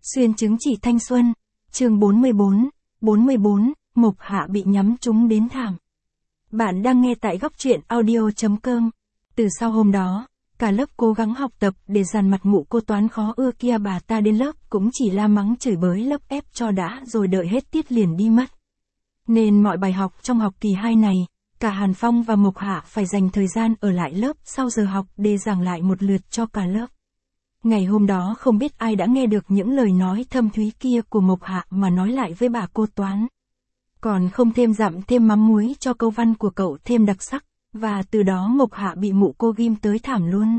Xuyên chứng chỉ thanh xuân, chương 44, Mộc Hạ bị nhắm trúng đến thảm. Bạn đang nghe tại góc truyện audio.com. Từ sau hôm đó, cả lớp cố gắng học tập để dàn mặt mụ cô toán khó ưa kia bà ta đến lớp cũng chỉ la mắng chửi bới lớp ép cho đã rồi đợi hết tiết liền đi mất. Nên mọi bài học trong học kỳ 2 này, cả Hàn Phong và Mộc Hạ phải dành thời gian ở lại lớp sau giờ học để giảng lại một lượt cho cả lớp. Ngày hôm đó không biết ai đã nghe được những lời nói thâm thúy kia của Mộc Hạ mà nói lại với bà cô toán. Còn không thêm dặm thêm mắm muối cho câu văn của cậu thêm đặc sắc, và từ đó Mộc Hạ bị mụ cô ghim tới thảm luôn.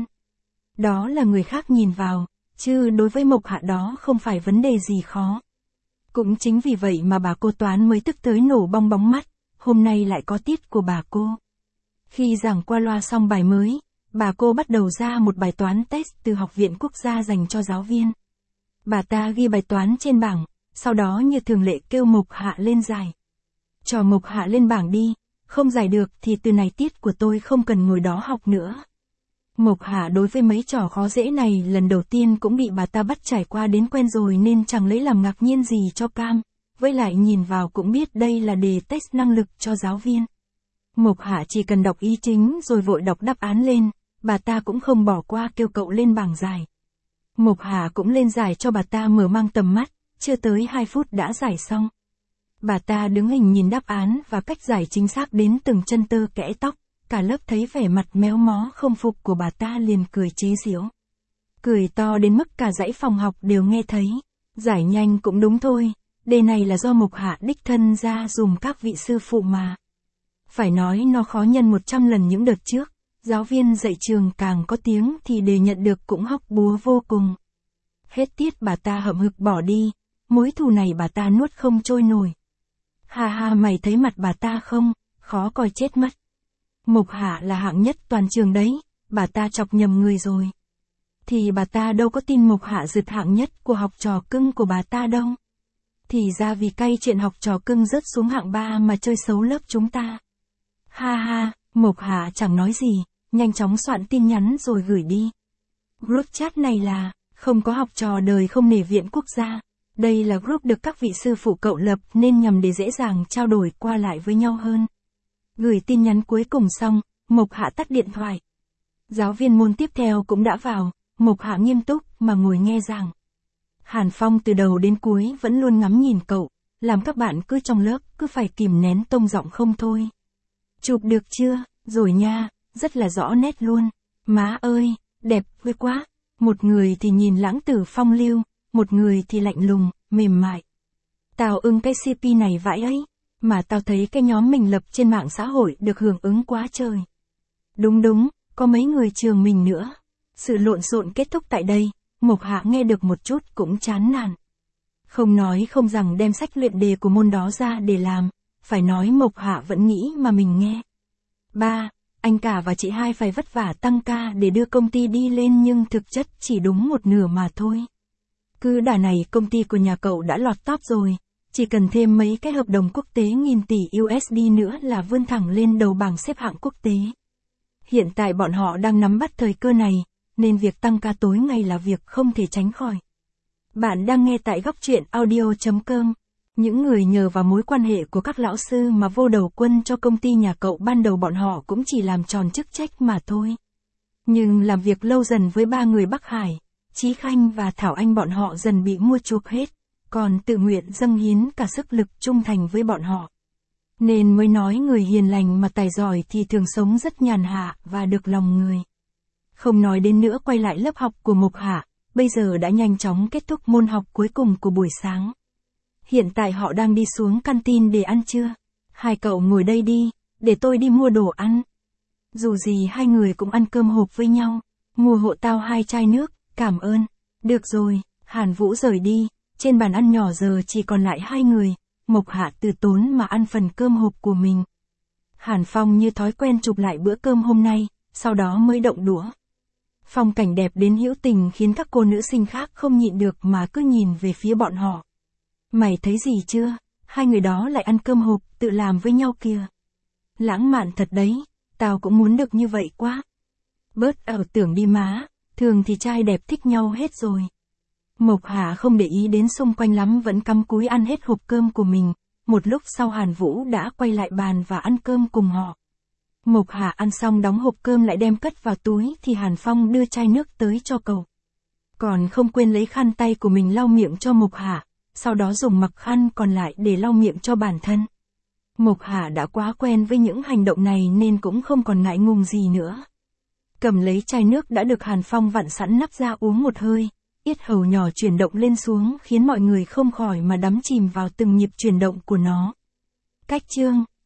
Đó là người khác nhìn vào, chứ đối với Mộc Hạ đó không phải vấn đề gì khó. Cũng chính vì vậy mà bà cô toán mới tức tới nổ bong bóng mắt, hôm nay lại có tiết của bà cô. Khi giảng qua loa xong bài mới, bà cô bắt đầu ra một bài toán test từ Học viện Quốc gia dành cho giáo viên. Bà ta ghi bài toán trên bảng, sau đó như thường lệ kêu Mộc Hạ lên giải. Cho Mộc Hạ lên bảng đi, không giải được thì từ này tiết của tôi không cần ngồi đó học nữa. Mộc Hạ đối với mấy trò khó dễ này lần đầu tiên cũng bị bà ta bắt trải qua đến quen rồi nên chẳng lấy làm ngạc nhiên gì cho cam, với lại nhìn vào cũng biết đây là đề test năng lực cho giáo viên. Mộc Hạ chỉ cần đọc ý chính rồi vội đọc đáp án lên, bà ta cũng không bỏ qua kêu cậu lên bảng giải. Mộc Hạ cũng lên giải cho bà ta mở mang tầm mắt, chưa tới 2 phút đã giải xong. Bà ta đứng hình nhìn đáp án và cách giải chính xác đến từng chân tơ kẽ tóc, cả lớp thấy vẻ mặt méo mó không phục của bà ta liền cười chế giễu. Cười to đến mức cả dãy phòng học đều nghe thấy. Giải nhanh cũng đúng thôi, đề này là do Mộc Hạ đích thân ra dùm các vị sư phụ mà. Phải nói nó khó nhân 100 lần những đợt trước, giáo viên dạy trường càng có tiếng thì đề nhận được cũng hóc búa vô cùng. Hết tiết bà ta hậm hực bỏ đi, mối thù này bà ta nuốt không trôi nổi. Ha ha, mày thấy mặt bà ta không, khó coi chết mất. Mộc Hạ là hạng nhất toàn trường đấy, bà ta chọc nhầm người rồi. Thì bà ta đâu có tin Mộc Hạ giật hạng nhất của học trò cưng của bà ta đâu. Thì ra vì cay chuyện học trò cưng rớt xuống hạng 3 mà chơi xấu lớp chúng ta. Ha ha, Mộc Hạ chẳng nói gì, nhanh chóng soạn tin nhắn rồi gửi đi. Group chat này là, không có học trò đời không nể viện quốc gia. Đây là group được các vị sư phụ cậu lập nên nhằm để dễ dàng trao đổi qua lại với nhau hơn. Gửi tin nhắn cuối cùng xong, Mộc Hạ tắt điện thoại. Giáo viên môn tiếp theo cũng đã vào, Mộc Hạ nghiêm túc mà ngồi nghe giảng. Hàn Phong từ đầu đến cuối vẫn luôn ngắm nhìn cậu, làm các bạn cứ trong lớp cứ phải kìm nén tông giọng không thôi. Chụp được chưa? Rồi nha, rất là rõ nét luôn. Má ơi, đẹp ghê quá. Một người thì nhìn lãng tử phong lưu, một người thì lạnh lùng, mềm mại. Tao ưng cái CP này vãi ấy, mà tao thấy cái nhóm mình lập trên mạng xã hội được hưởng ứng quá trời. Đúng, có mấy người trường mình nữa. Sự lộn xộn kết thúc tại đây, Mộc Hạ nghe được một chút cũng chán nản. Không nói không rằng đem sách luyện đề của môn đó ra để làm, phải nói Mộc Hạ vẫn nghĩ mà mình nghe. Ba, anh cả và chị hai phải vất vả tăng ca để đưa công ty đi lên nhưng thực chất chỉ đúng một nửa mà thôi. Cứ đà này công ty của nhà cậu đã lọt top rồi, chỉ cần thêm mấy cái hợp đồng quốc tế nghìn tỷ USD nữa là vươn thẳng lên đầu bảng xếp hạng quốc tế. Hiện tại bọn họ đang nắm bắt thời cơ này, nên việc tăng ca tối ngày là việc không thể tránh khỏi. Bạn đang nghe tại góc truyện audio.com. Những người nhờ vào mối quan hệ của các lão sư mà vô đầu quân cho công ty nhà cậu ban đầu bọn họ cũng chỉ làm tròn chức trách mà thôi. Nhưng làm việc lâu dần với 3 người Bắc Hải, Chí Khanh và Thảo Anh bọn họ dần bị mua chuộc hết, còn tự nguyện dâng hiến cả sức lực trung thành với bọn họ. Nên mới nói người hiền lành mà tài giỏi thì thường sống rất nhàn hạ và được lòng người. Không nói đến nữa, quay lại lớp học của Mộc Hạ, bây giờ đã nhanh chóng kết thúc môn học cuối cùng của buổi sáng. Hiện tại họ đang đi xuống canteen để ăn trưa. Hai cậu ngồi đây đi, để tôi đi mua đồ ăn. Dù gì hai người cũng ăn cơm hộp với nhau. Mua hộ tao 2 chai nước, cảm ơn. Được rồi, Hàn Vũ rời đi, trên bàn ăn nhỏ giờ chỉ còn lại 2 người. Mộc Hạ từ tốn mà ăn phần cơm hộp của mình. Hàn Phong như thói quen chụp lại bữa cơm hôm nay, sau đó mới động đũa. Phong cảnh đẹp đến hữu tình khiến các cô nữ sinh khác không nhịn được mà cứ nhìn về phía bọn họ. Mày thấy gì chưa? Hai người đó lại ăn cơm hộp tự làm với nhau kìa. Lãng mạn thật đấy, tao cũng muốn được như vậy quá. Bớt ảo tưởng đi má, thường thì trai đẹp thích nhau hết rồi. Mộc Hạ không để ý đến xung quanh lắm, vẫn cắm cúi ăn hết hộp cơm của mình. Một lúc sau Hàn Vũ đã quay lại bàn và ăn cơm cùng họ. Mộc Hạ ăn xong đóng hộp cơm lại đem cất vào túi thì Hàn Phong đưa chai nước tới cho cậu. Còn không quên lấy khăn tay của mình lau miệng cho Mộc Hạ, sau đó dùng mặc khăn còn lại để lau miệng cho bản thân. Mộc Hạ đã quá quen với những hành động này nên cũng không còn ngại ngùng gì nữa. Cầm lấy chai nước đã được Hàn Phong vặn sẵn nắp ra uống một hơi, yết hầu nhỏ chuyển động lên xuống khiến mọi người không khỏi mà đắm chìm vào từng nhịp chuyển động của nó. Cách chương